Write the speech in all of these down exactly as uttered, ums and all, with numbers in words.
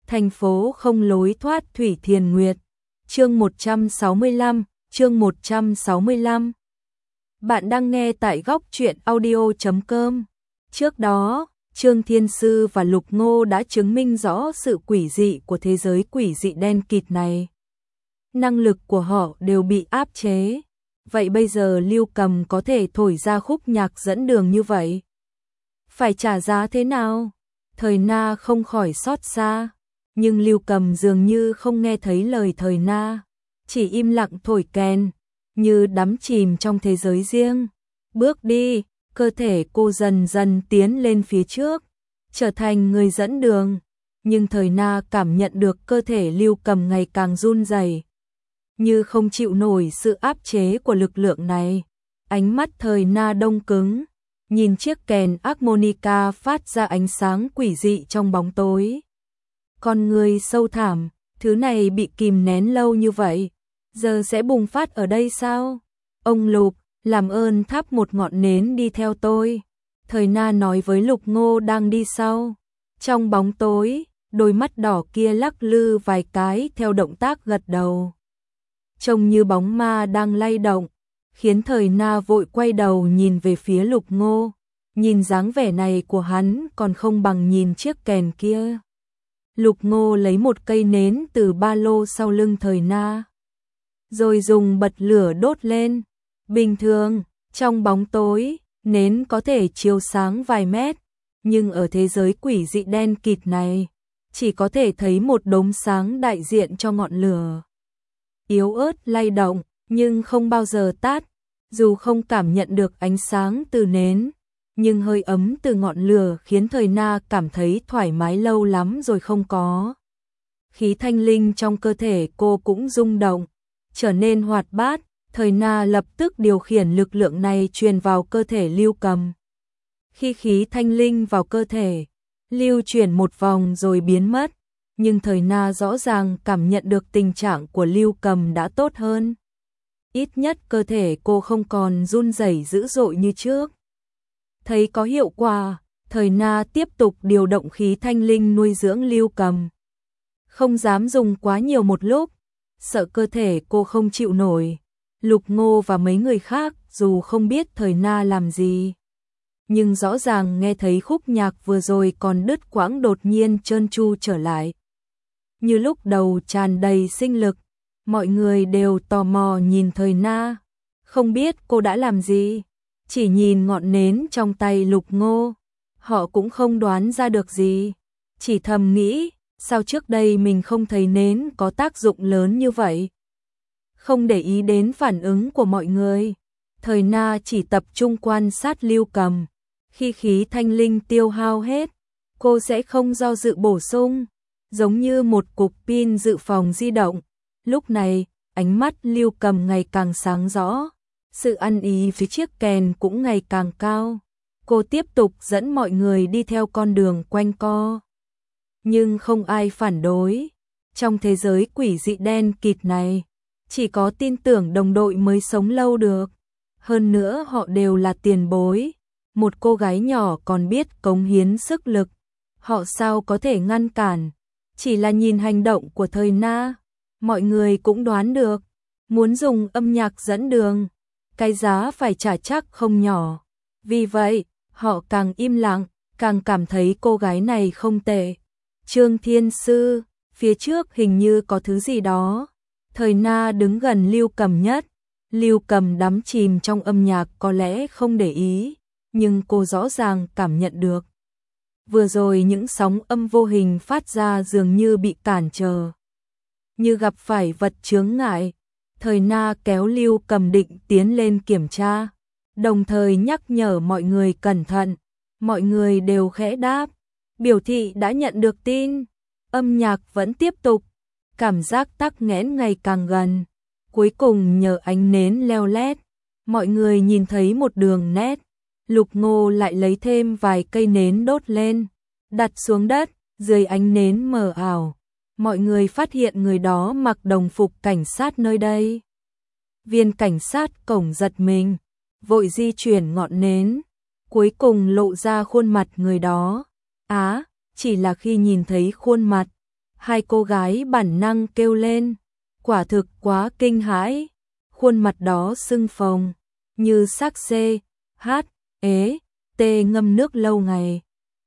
Thành phố không lối thoát Thủy Thiền Nguyệt. Chương một trăm sáu mươi lăm, chương một trăm sáu mươi lăm. Bạn đang nghe tại góc truyện audio chấm com. Trước đó, Trương Thiên Sư và Lục Ngô đã chứng minh rõ sự quỷ dị của thế giới quỷ dị đen kịt này. Năng lực của họ đều bị áp chế. Vậy bây giờ Lưu Cầm có thể thổi ra khúc nhạc dẫn đường như vậy? Phải trả giá thế nào? Thời Na không khỏi xót xa. Nhưng Lưu Cầm dường như không nghe thấy lời Thời Na, chỉ im lặng thổi kèn, như đắm chìm trong thế giới riêng. Bước đi, cơ thể cô dần dần tiến lên phía trước, trở thành người dẫn đường. Nhưng Thời Na cảm nhận được cơ thể Lưu Cầm ngày càng run rẩy, như không chịu nổi sự áp chế của lực lượng này. Ánh mắt Thời Na đông cứng, nhìn chiếc kèn harmonica phát ra ánh sáng quỷ dị trong bóng tối. Con người sâu thẳm, thứ này bị kìm nén lâu như vậy, giờ sẽ bùng phát ở đây sao? Ông Lục, làm ơn thắp một ngọn nến đi theo tôi. Thời Na nói với Lục Ngô đang đi sau. Trong bóng tối, đôi mắt đỏ kia lắc lư vài cái theo động tác gật đầu. Trông như bóng ma đang lay động, khiến Thời Na vội quay đầu nhìn về phía Lục Ngô. Nhìn dáng vẻ này của hắn còn không bằng nhìn chiếc kèn kia. Lục Ngô lấy một cây nến từ ba lô sau lưng Thời Na, rồi dùng bật lửa đốt lên. Bình thường, trong bóng tối, nến có thể chiếu sáng vài mét, nhưng ở thế giới quỷ dị đen kịt này, chỉ có thể thấy một đốm sáng đại diện cho ngọn lửa. Yếu ớt lay động, nhưng không bao giờ tắt. Dù không cảm nhận được ánh sáng từ nến, nhưng hơi ấm từ ngọn lửa khiến Thời Na cảm thấy thoải mái lâu lắm rồi không có. Khí thanh linh trong cơ thể cô cũng rung động, trở nên hoạt bát. Thời Na lập tức điều khiển lực lượng này truyền vào cơ thể Lưu Cầm. Khi khí thanh linh vào cơ thể, lưu chuyển một vòng rồi biến mất, nhưng Thời Na rõ ràng cảm nhận được tình trạng của Lưu Cầm đã tốt hơn. Ít nhất cơ thể cô không còn run rẩy dữ dội như trước. Thấy có hiệu quả, Thời Na tiếp tục điều động khí thanh linh nuôi dưỡng Lưu Cầm. Không dám dùng quá nhiều một lúc, sợ cơ thể cô không chịu nổi. Lục Ngô và mấy người khác dù không biết Thời Na làm gì, nhưng rõ ràng nghe thấy khúc nhạc vừa rồi còn đứt quãng đột nhiên trơn tru trở lại. Như lúc đầu tràn đầy sinh lực, mọi người đều tò mò nhìn Thời Na, không biết cô đã làm gì. Chỉ nhìn ngọn nến trong tay Lục Ngô, họ cũng không đoán ra được gì. Chỉ thầm nghĩ, sao trước đây mình không thấy nến có tác dụng lớn như vậy? Không để ý đến phản ứng của mọi người, Thời Na chỉ tập trung quan sát Lưu Cầm. Khi khí thanh linh tiêu hao hết, cô sẽ không do dự bổ sung, giống như một cục pin dự phòng di động. Lúc này, ánh mắt Lưu Cầm ngày càng sáng rõ. Sự ăn ý phía chiếc kèn cũng ngày càng cao. Cô tiếp tục dẫn mọi người đi theo con đường quanh co. Nhưng không ai phản đối. Trong thế giới quỷ dị đen kịt này, chỉ có tin tưởng đồng đội mới sống lâu được. Hơn nữa họ đều là tiền bối. Một cô gái nhỏ còn biết cống hiến sức lực. Họ sao có thể ngăn cản. Chỉ là nhìn hành động của Thời Na, mọi người cũng đoán được. Muốn dùng âm nhạc dẫn đường, cái giá phải trả chắc không nhỏ. Vì vậy, họ càng im lặng, càng cảm thấy cô gái này không tệ. Trương Thiên Sư, phía trước hình như có thứ gì đó. Thời Na đứng gần Lưu Cầm nhất. Lưu Cầm đắm chìm trong âm nhạc có lẽ không để ý, nhưng cô rõ ràng cảm nhận được. Vừa rồi những sóng âm vô hình phát ra dường như bị cản trở, như gặp phải vật chướng ngại. Thời Na kéo Lưu Cầm định tiến lên kiểm tra, đồng thời nhắc nhở mọi người cẩn thận. Mọi người đều khẽ đáp, biểu thị đã nhận được tin. Âm nhạc vẫn tiếp tục, cảm giác tắc nghẽn ngày càng gần. Cuối cùng nhờ ánh nến leo lét, mọi người nhìn thấy một đường nét. Lục Ngô lại lấy thêm vài cây nến đốt lên, đặt xuống đất. Dưới ánh nến mờ ảo, mọi người phát hiện người đó mặc đồng phục cảnh sát nơi đây. Viên cảnh sát cổng giật mình, vội di chuyển ngọn nến, cuối cùng lộ ra khuôn mặt người đó. Á, chỉ là khi nhìn thấy khuôn mặt, Hai cô gái bản năng kêu lên, quả thực quá kinh hãi, khuôn mặt đó sưng phồng, như xác xê, hát, ế, tê ngâm nước lâu ngày.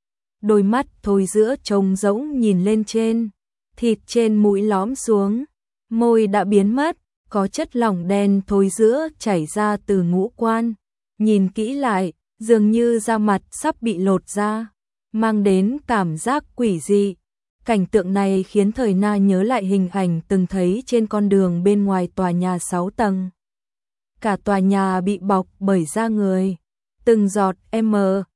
Đôi mắt thối giữa trông rỗng nhìn lên trên, thịt trên mũi lõm xuống, môi đã biến mất, có chất lỏng đen thối giữa chảy ra từ ngũ quan. Nhìn kỹ lại, dường như da mặt sắp bị lột ra, mang đến cảm giác quỷ dị. Cảnh tượng này khiến Thời Na nhớ lại hình ảnh từng thấy trên con đường bên ngoài tòa nhà sáu tầng. Cả tòa nhà bị bọc bởi da người, từng giọt M,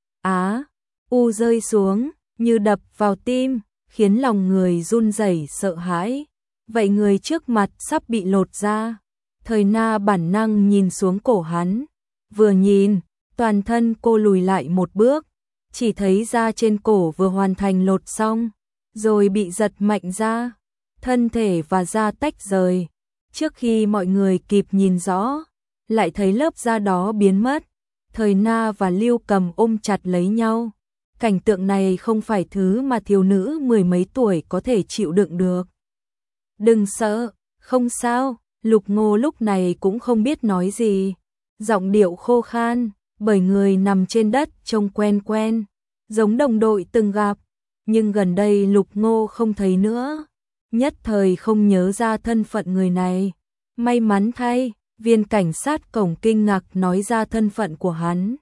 Á, U rơi xuống, như đập vào tim, khiến lòng người run rẩy sợ hãi. Vậy người trước mặt sắp bị lột da. Thời Na bản năng nhìn xuống cổ hắn, vừa nhìn, toàn thân cô lùi lại một bước, chỉ thấy da trên cổ vừa hoàn thành lột xong, rồi bị giật mạnh ra, thân thể và da tách rời. Trước khi mọi người kịp nhìn rõ, lại thấy lớp da đó biến mất. Thời Na và Lưu Cầm ôm chặt lấy nhau. Cảnh tượng này không phải thứ mà thiếu nữ mười mấy tuổi có thể chịu đựng được. Đừng sợ, không sao, Lục Ngô lúc này cũng không biết nói gì. Giọng điệu khô khan, bởi người nằm trên đất trông quen quen, giống đồng đội từng gặp. Nhưng gần đây Lục Ngô không thấy nữa, nhất thời không nhớ ra thân phận người này. May mắn thay, viên cảnh sát cổng kinh ngạc nói ra thân phận của hắn.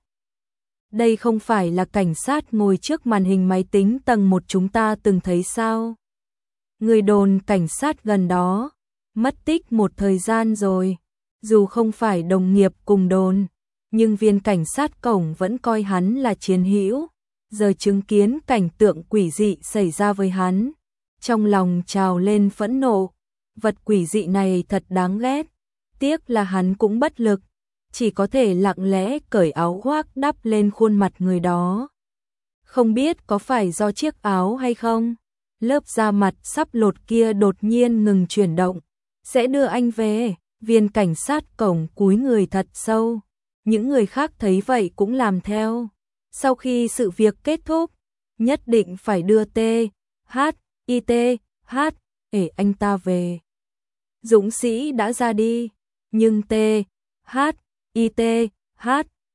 Đây không phải là cảnh sát ngồi trước màn hình máy tính tầng một chúng ta từng thấy sao? Người đồn cảnh sát gần đó, mất tích một thời gian rồi. Dù không phải đồng nghiệp cùng đồn, nhưng viên cảnh sát cổng vẫn coi hắn là chiến hữu. Giờ chứng kiến cảnh tượng quỷ dị xảy ra với hắn, trong lòng trào lên phẫn nộ. Vật quỷ dị này thật đáng ghét. Tiếc là hắn cũng bất lực, chỉ có thể lặng lẽ cởi áo khoác đắp lên khuôn mặt người đó. Không biết có phải do chiếc áo hay không, lớp da mặt sắp lột kia đột nhiên ngừng chuyển động. Sẽ đưa anh về. Viên cảnh sát cổng cúi người thật sâu. Những người khác thấy vậy cũng làm theo. Sau khi sự việc kết thúc, nhất định phải đưa T, H, I T, H, để anh ta về. Dũng sĩ đã ra đi, nhưng T, H, I T, H,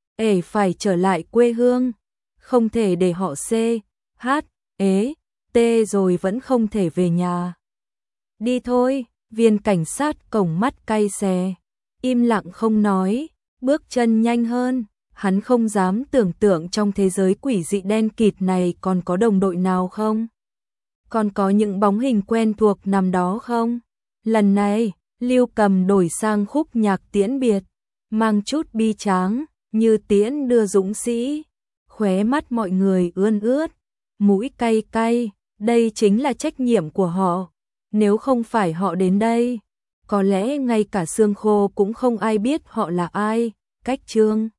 ể phải trở lại quê hương. Không thể để họ C, H, ế, T rồi vẫn không thể về nhà. Đi thôi, viên cảnh sát cổng mắt cay xè, im lặng không nói, bước chân nhanh hơn. Hắn không dám tưởng tượng trong thế giới quỷ dị đen kịt này còn có đồng đội nào không? Còn có những bóng hình quen thuộc nằm đó không? Lần này, Lưu Cầm đổi sang khúc nhạc tiễn biệt, mang chút bi tráng, như tiễn đưa dũng sĩ. Khóe mắt mọi người ươn ướt, mũi cay cay, đây chính là trách nhiệm của họ. Nếu không phải họ đến đây, có lẽ ngay cả xương khô cũng không ai biết họ là ai. Cách chương